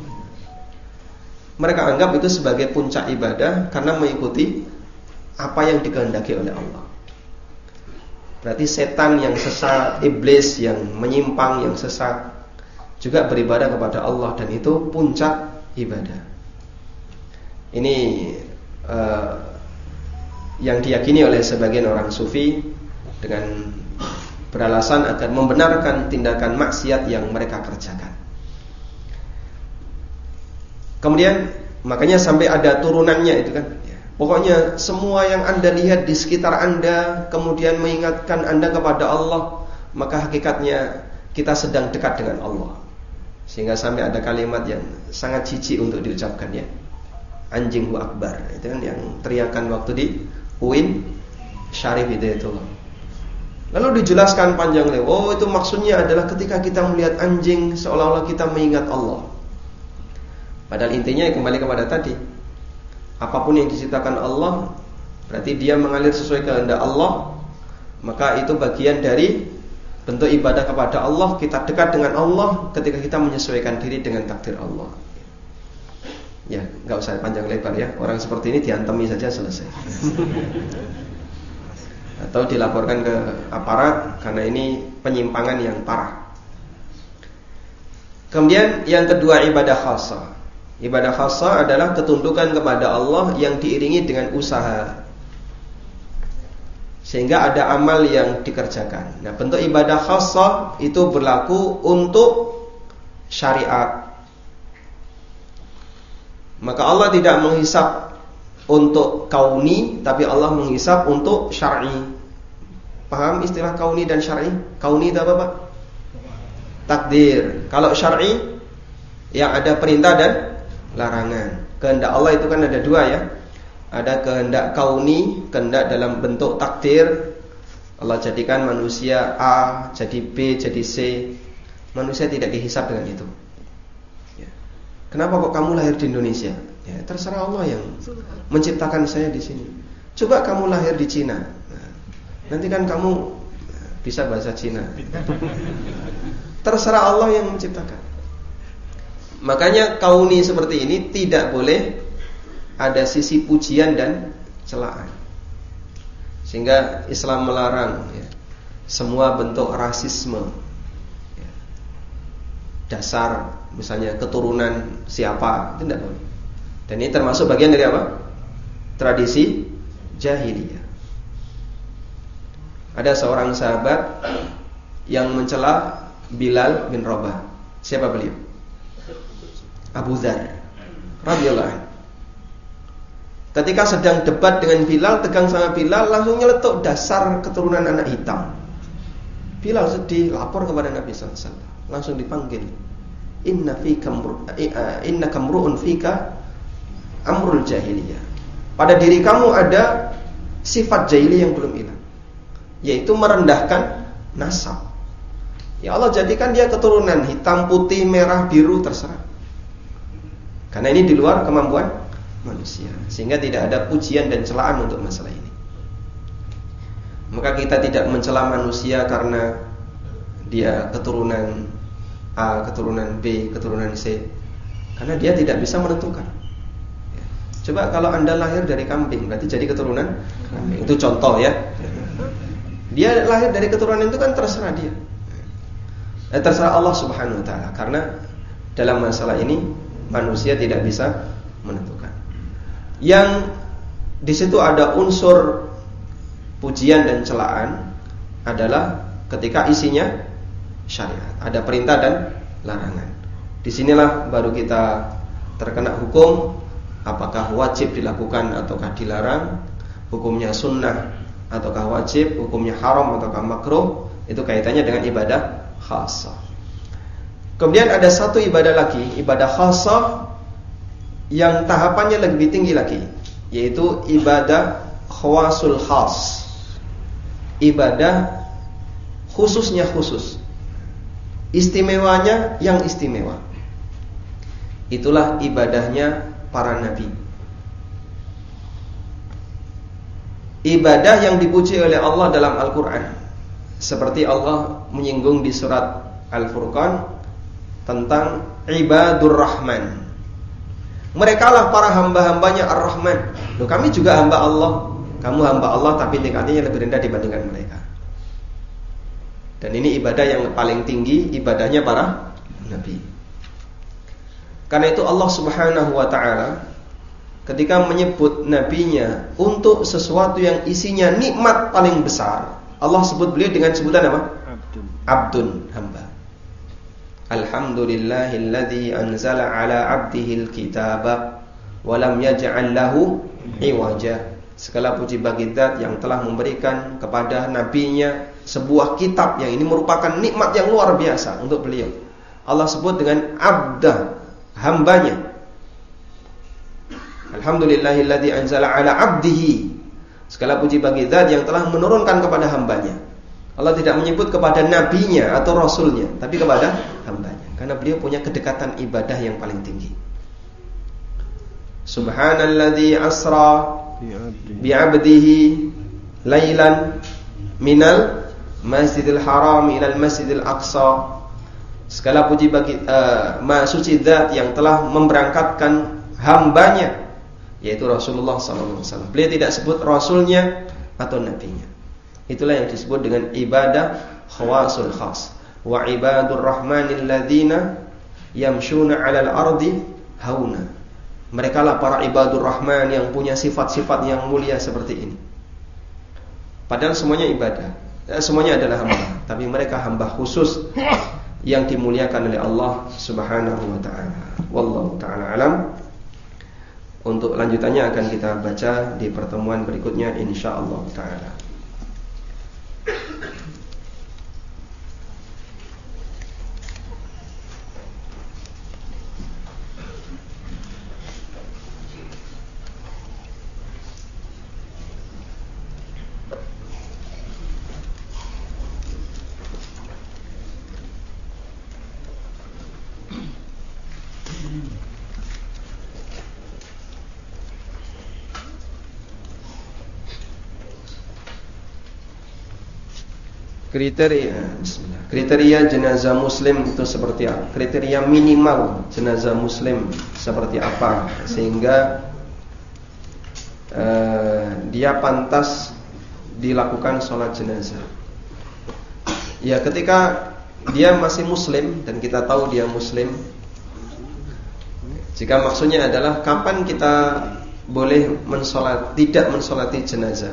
Mereka anggap itu sebagai puncak ibadah karena mengikuti apa yang dikehendaki oleh Allah. Berarti setan yang sesat, iblis yang menyimpang, yang sesat juga beribadah kepada Allah, dan itu puncak ibadah. Ini uh, yang diyakini oleh sebagian orang sufi dengan beralasan agar membenarkan tindakan maksiat yang mereka kerjakan. Kemudian makanya sampai ada turunannya itu kan ya. Pokoknya semua yang Anda lihat di sekitar Anda kemudian mengingatkan Anda kepada Allah, maka hakikatnya kita sedang dekat dengan Allah. Sehingga sampai ada kalimat yang sangat jijik untuk diucapkan, ya. Anjing Hu Akbar. Itu kan yang teriakan waktu di U I N Syarif Hidayatullah. Lalu dijelaskan panjang lebar. Oh, itu maksudnya adalah ketika kita melihat anjing seolah-olah kita mengingat Allah. Padahal intinya kembali kepada tadi. Apapun yang diciptakan Allah, berarti dia mengalir sesuai kehendak Allah, maka itu bagian dari bentuk ibadah kepada Allah. Kita dekat dengan Allah ketika kita menyesuaikan diri dengan takdir Allah. Ya, nggak usah panjang lebar ya. Orang seperti ini diantemi saja selesai. Atau dilaporkan ke aparat karena ini penyimpangan yang parah. Kemudian yang kedua, ibadah khassah. Ibadah khassah adalah ketundukan kepada Allah yang diiringi dengan usaha, sehingga ada amal yang dikerjakan. Nah, bentuk ibadah khassah itu berlaku untuk syariat. Maka Allah tidak menghisab untuk kauni, tapi Allah menghisab untuk syar'i. Paham istilah kauni dan syar'i? Kauni itu apa, Pak? Takdir. Kalau syar'i yang ada perintah dan larangan. Kehendak Allah itu kan ada dua, ya. Ada kehendak kauni, kehendak dalam bentuk takdir. Allah jadikan manusia A, jadi B, jadi C. Manusia tidak dihisab dengan itu. Ya. Kenapa kok kamu lahir di Indonesia? Ya, terserah Allah yang menciptakan saya di sini. Coba kamu lahir di Cina. Nah, nanti kan kamu bisa bahasa Cina. Terserah Allah yang menciptakan. Makanya kauni seperti ini tidak boleh ada sisi pujian dan celaan. Sehingga Islam melarang, ya, semua bentuk rasisme, ya. Dasar misalnya keturunan siapa, itu tidak boleh. Dan ini termasuk bagian dari apa? Tradisi jahiliyah. Ada seorang sahabat yang mencela Bilal bin Rabah. Siapa beliau? Abu Dzar radhiyallahu anhu. Ketika sedang debat dengan Bilal, tegang sama Bilal, langsung nyeletuk dasar keturunan anak hitam. Bilal sedih, lapor kepada Nabi sallallahu alaihi wasallam. Langsung dipanggil. Inna fika inna kamruun fika amrul jahiliyah. Pada diri kamu ada sifat jahiliyah yang belum hilang, yaitu merendahkan nasab. Ya Allah jadikan dia keturunan hitam, putih, merah, biru, terserah. Karena ini di luar kemampuan manusia, sehingga tidak ada pujian dan celaan untuk masalah ini. Maka kita tidak mencela manusia karena dia keturunan A, keturunan B, keturunan C, karena dia tidak bisa menentukan. Ya. Coba kalau Anda lahir dari kambing, berarti jadi keturunan kambing. Itu contoh, ya. Dia lahir dari keturunan itu kan terserah dia, eh, terserah Allah Subhanahu Wa Taala. Karena dalam masalah ini manusia tidak bisa menentukan. Yang di situ ada unsur pujian dan celaan adalah ketika isinya syariat, ada perintah dan larangan. Disinilah baru kita terkena hukum, apakah wajib dilakukan ataukah dilarang, hukumnya sunnah ataukah wajib, hukumnya haram ataukah makruh. Itu kaitannya dengan ibadah khassah. Kemudian ada satu ibadah lagi, ibadah khassah yang tahapannya lebih tinggi lagi, yaitu ibadah khawasul khas. Ibadah khususnya khusus, istimewanya yang istimewa. Itulah ibadahnya para nabi. Ibadah yang dipuji oleh Allah dalam Al-Quran, seperti Allah menyinggung di surat Al-Furqan tentang ibadur rahman. Mereka lah para hamba-hambanya Ar-Rahman. Loh, kami juga hamba Allah. Kamu hamba Allah tapi tingkatnya lebih rendah dibandingkan mereka. Dan ini ibadah yang paling tinggi, ibadahnya para nabi. Karena itu Allah Subhanahu Wa Taala ketika menyebut nabinya untuk sesuatu yang isinya nikmat paling besar, Allah sebut beliau dengan sebutan apa? Abdun. Abdun, hamba. Alhamdulillahilladzi anzala ala abdihil kitaba walam yaj'al lahu iwaja. Segala puji bagi Zat yang telah memberikan kepada nabinya sebuah kitab yang ini merupakan nikmat yang luar biasa untuk beliau. Allah sebut dengan abda, hambanya. Alhamdulillahilladzi anzala ala abdihi. Segala puji bagi Zat yang telah menurunkan kepada hambanya. Allah tidak menyebut kepada nabinya atau rasulnya, tapi kepada hambanya, karena beliau punya kedekatan ibadah yang paling tinggi. Subhanalladzi asra bi'abdihi lailan minal masjidil haram ilal masjidil aqsa. Segala puji bagi uh, Maha Suci Zat yang telah memberangkatkan hambanya, yaitu Rasulullah sallallahu alaihi wasallam. Beliau tidak sebut rasulnya atau nabinya. Itulah yang disebut dengan ibadah khawasul khas. Wa ibadur rahmanil ladzina yamshuna 'alal ardi hauna. Mereka lah para ibadur rahman yang punya sifat-sifat yang mulia seperti ini. Padahal semuanya ibadah, semuanya adalah hamba, tapi mereka hamba khusus yang dimuliakan oleh Allah Subhanahu wa taala. Wallahu taala alam. Untuk lanjutannya akan kita baca di pertemuan berikutnya insyaallah taala. Kriteria kriteria jenazah muslim itu seperti apa? Kriteria minimal jenazah muslim seperti apa sehingga uh, dia pantas dilakukan sholat jenazah? Ya, ketika dia masih muslim dan kita tahu dia muslim. Jika maksudnya adalah kapan kita boleh mensolat, tidak mensolati jenazah?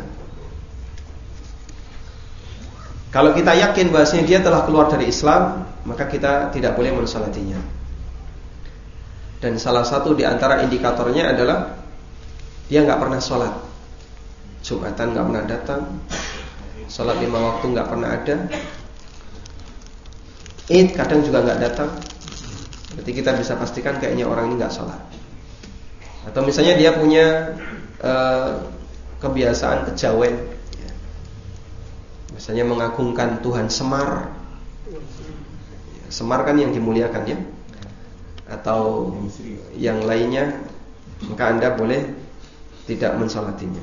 Kalau kita yakin bahwasanya dia telah keluar dari Islam, maka kita tidak boleh mensolatinya. Dan salah satu di antara indikatornya adalah dia nggak pernah sholat, Jumatan nggak pernah datang, sholat lima waktu nggak pernah ada, Id kadang juga nggak datang. Berarti kita bisa pastikan kayaknya orang ini nggak sholat. Atau misalnya dia punya uh, kebiasaan kejawen, misalnya mengagungkan Tuhan Semar. Semar kan yang dimuliakan ya. Atau yang lainnya, maka Anda boleh tidak mensolatinya.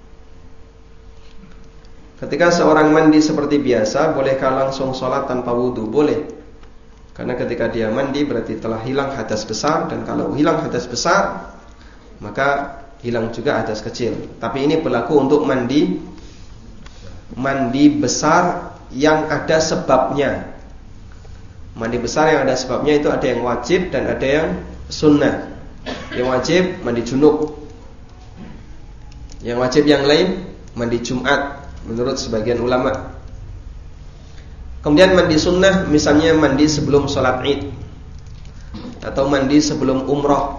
Ketika seorang mandi seperti biasa, bolehkah langsung sholat tanpa wudhu? Boleh. Karena ketika dia mandi berarti telah hilang hadas besar. Dan kalau hilang hadas besar, maka hilang juga hadas kecil. Tapi ini berlaku untuk mandi Mandi besar yang ada sebabnya. Mandi besar yang ada sebabnya itu ada yang wajib dan ada yang sunnah. Yang wajib mandi junub, yang wajib yang lain mandi Jumat menurut sebagian ulama. Kemudian mandi sunnah misalnya mandi sebelum sholat Id atau mandi sebelum umroh.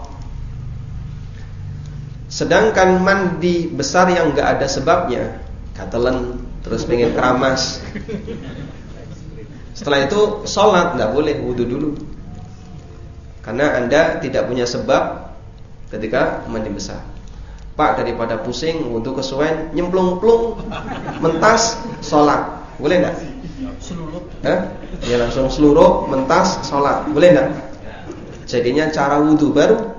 Sedangkan mandi besar yang gak ada sebabnya, katelen, terus pengen keramas, setelah itu sholat, tidak boleh, wudhu dulu. Karena Anda tidak punya sebab ketika mandi besar. Pak, daripada pusing, wudhu kesuwen, nyemplung-plung, mentas, sholat, boleh tidak? Hah? Ya langsung seluruh, mentas, sholat, boleh tidak? Jadinya cara wudhu baru.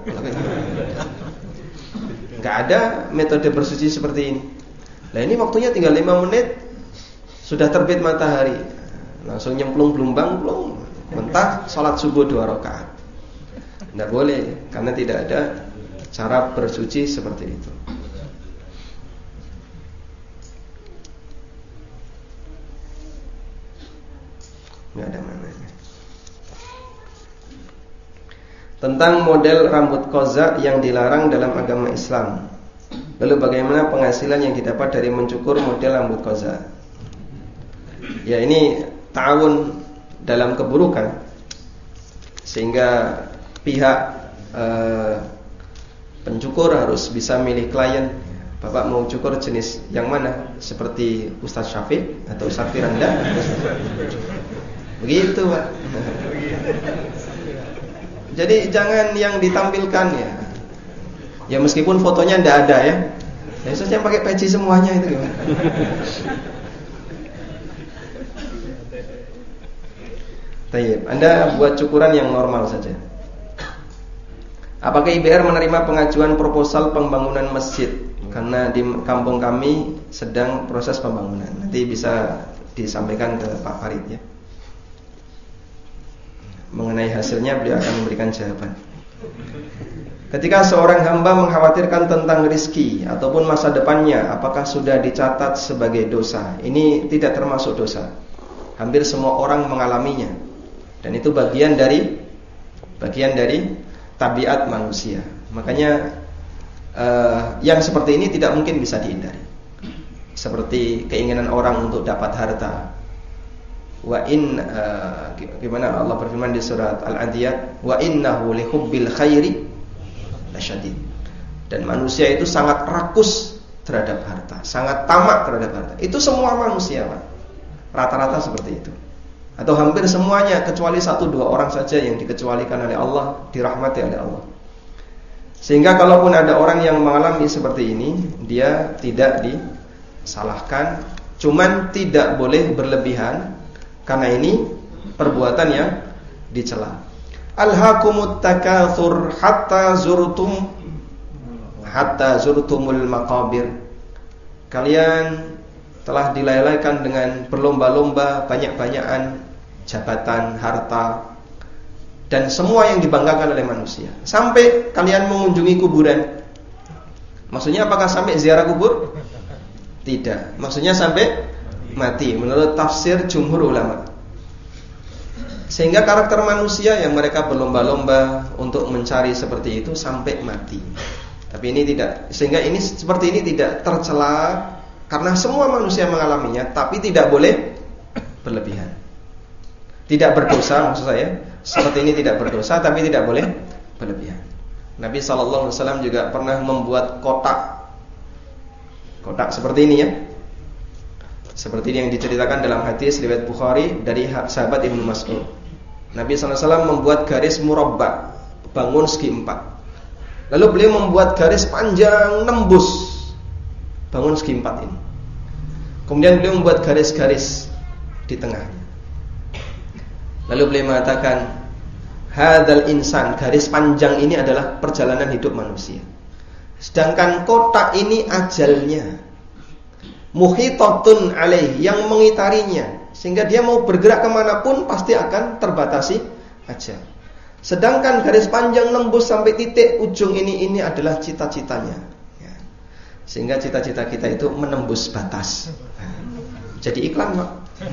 Nggak ada metode bersuci seperti ini. Nah ini waktunya tinggal lima menit, sudah terbit matahari, langsung nyemplung blumbang, plung, mentah, sholat subuh dua rakaat. Tidak boleh, karena tidak ada cara bersuci seperti itu. Nggak ada mananya. Tentang model rambut kozak yang dilarang dalam agama Islam. Lalu bagaimana penghasilan yang didapat dari mencukur model rambut kozak? Ya ini ta'awun dalam keburukan, sehingga pihak eh, Pencukur harus bisa milih klien. Bapak mau cukur jenis yang mana? Seperti Ustadz Syafiq atau Ustadz Firanda? Begitu, Pak. Jadi jangan yang ditampilkan ya. Ya meskipun fotonya tidak ada ya. Ya saja pakai peci semuanya itu gimana? Tayyib, Anda buat cukuran yang normal saja. Apakah I B R menerima pengajuan proposal pembangunan masjid? Karena di kampung kami sedang proses pembangunan. Nanti bisa disampaikan ke Pak Farid ya. Mengenai hasilnya beliau akan memberikan jawaban. Ketika seorang hamba mengkhawatirkan tentang rizki ataupun masa depannya, apakah sudah dicatat sebagai dosa? Ini tidak termasuk dosa. Hampir semua orang mengalaminya. Dan itu bagian dari bagian dari tabiat manusia. Makanya uh, yang seperti ini tidak mungkin bisa dihindari. Seperti keinginan orang untuk dapat harta. Wa in uh, gimana Allah berfirman di surat Al-Adiyat, wa innahu lihubbil khairi lasyadid. Dan manusia itu sangat rakus terhadap harta, sangat tamak terhadap harta. Itu semua manusia, Pak. Rata-rata seperti itu. Atau hampir semuanya, kecuali satu dua orang saja yang dikecualikan oleh Allah, dirahmati oleh Allah. Sehingga kalaupun ada orang yang mengalami seperti ini, dia tidak disalahkan, cuman tidak boleh berlebihan, karena ini perbuatan yang dicela. Alhaakumut takatsur hatta zurtum hatta zurtumul maqabir. Kalian telah dilelaikan dengan berlomba-lomba, banyak-banyakan jabatan, harta, dan semua yang dibanggakan oleh manusia. Sampai kalian mengunjungi kuburan. Maksudnya apakah sampai ziarah kubur? Tidak. Maksudnya sampai mati, menurut tafsir jumhur ulama. Sehingga karakter manusia yang mereka berlomba-lomba untuk mencari seperti itu sampai mati. Tapi ini tidak. Sehingga ini seperti ini tidak tercela, karena semua manusia mengalaminya, tapi tidak boleh berlebihan. Tidak berdosa maksud saya. Seperti ini tidak berdosa, tapi tidak boleh berlebihan. Nabi shallallahu alaihi wasallam juga pernah membuat kotak. Kotak seperti ini ya. Seperti ini yang diceritakan dalam hadis riwayat Bukhari dari sahabat Ibnu Mas'ud. Nabi shallallahu alaihi wasallam membuat garis murabba, bangun segi empat. Lalu beliau membuat garis panjang nembus, bangun segi empat ini. Kemudian beliau membuat garis-garis di tengahnya. Lalu beliau mengatakan, hadzal insan, garis panjang ini adalah perjalanan hidup manusia. Sedangkan kotak ini ajalnya. Muhitatun alaih, yang mengitarinya, sehingga dia mau bergerak kemanapun pasti akan terbatasi ajal. Sedangkan garis panjang nembus sampai titik ujung ini ini adalah cita-citanya. Ya. Sehingga cita-cita kita itu menembus batas. Jadi iklan, Pak.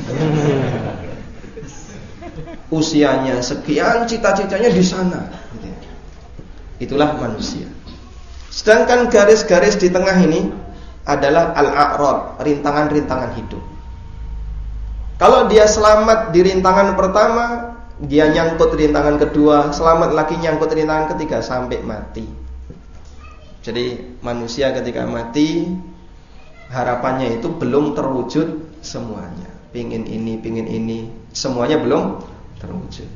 Usianya sekian, cita-citanya di sana. Itulah manusia. Sedangkan garis-garis di tengah ini adalah al-a'rad, rintangan-rintangan hidup. Kalau dia selamat di rintangan pertama, dia nyangkut rintangan kedua, selamat lagi nyangkut rintangan ketiga sampai mati. Jadi manusia ketika mati, harapannya itu belum terwujud semuanya. Pingin ini, pingin ini, semuanya belum terwujud.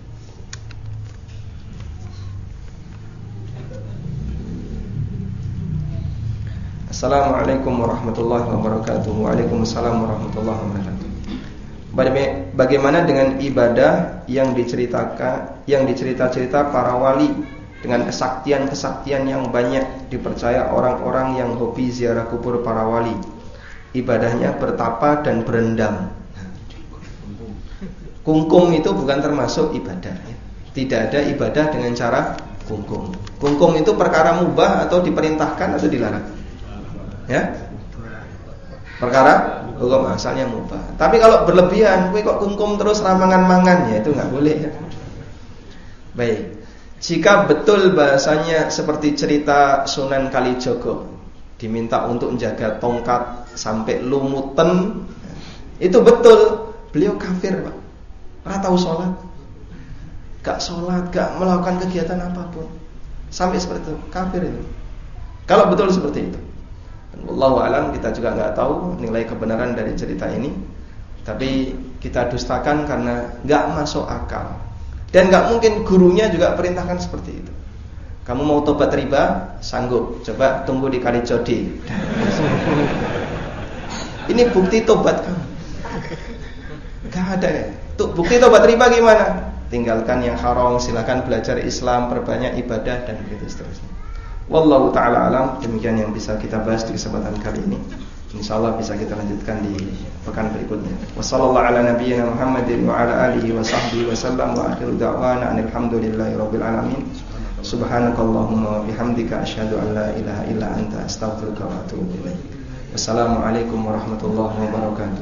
Assalamualaikum warahmatullahi wabarakatuh. Waalaikumsalam warahmatullahi wabarakatuh. Bagaimana dengan ibadah yang diceritakan, yang dicerita-cerita para wali dengan kesaktian-kesaktian yang banyak, dipercaya orang-orang yang hobi ziarah kubur para wali. Ibadahnya bertapa dan berendam. Kungkum itu bukan termasuk ibadah ya. Tidak ada ibadah dengan cara kungkum. Kungkum itu perkara mubah atau diperintahkan atau dilarang? Ya? Perkara hukum asalnya mubah. Tapi kalau berlebihan, kowe kok kungkum terus ramangan-mangan, ya itu nggak boleh ya. Baik. Jika betul bahasanya seperti cerita Sunan Kalijogo, diminta untuk menjaga tongkat sampai lumutan, itu betul, beliau kafir, Pak. Ora tahu sholat, gak sholat, gak melakukan kegiatan apapun, sampai seperti itu, kafir itu. Kalau betul seperti itu. Wallahu alam, kita juga nggak tahu nilai kebenaran dari cerita ini, tapi kita dustakan karena nggak masuk akal dan nggak mungkin gurunya juga perintahkan seperti itu. Kamu mau tobat riba, sanggup, coba tunggu di kali Jodi. Ini bukti tobat kamu. Nggak ada ya. Tuh, bukti tobat riba gimana? Tinggalkan yang haram, silakan belajar Islam, perbanyak ibadah dan begitu seterusnya. Wallahu ta'ala alam. Demikian yang bisa kita bahas di kesempatan kali ini. InsyaAllah bisa kita lanjutkan di pekan berikutnya. Wassallallahu ala nabiyyina Muhammadin wa ala alihi wa sahbihi wa sallam. Wa akhiru da'wana anilhamdulillahi rabbil alamin. Subhanakallahumma wa bihamdika asyhadu an la ilaha illa anta astaghfiruka wa atubu ilaik. Wassalamualaikum warahmatullahi wabarakatuh.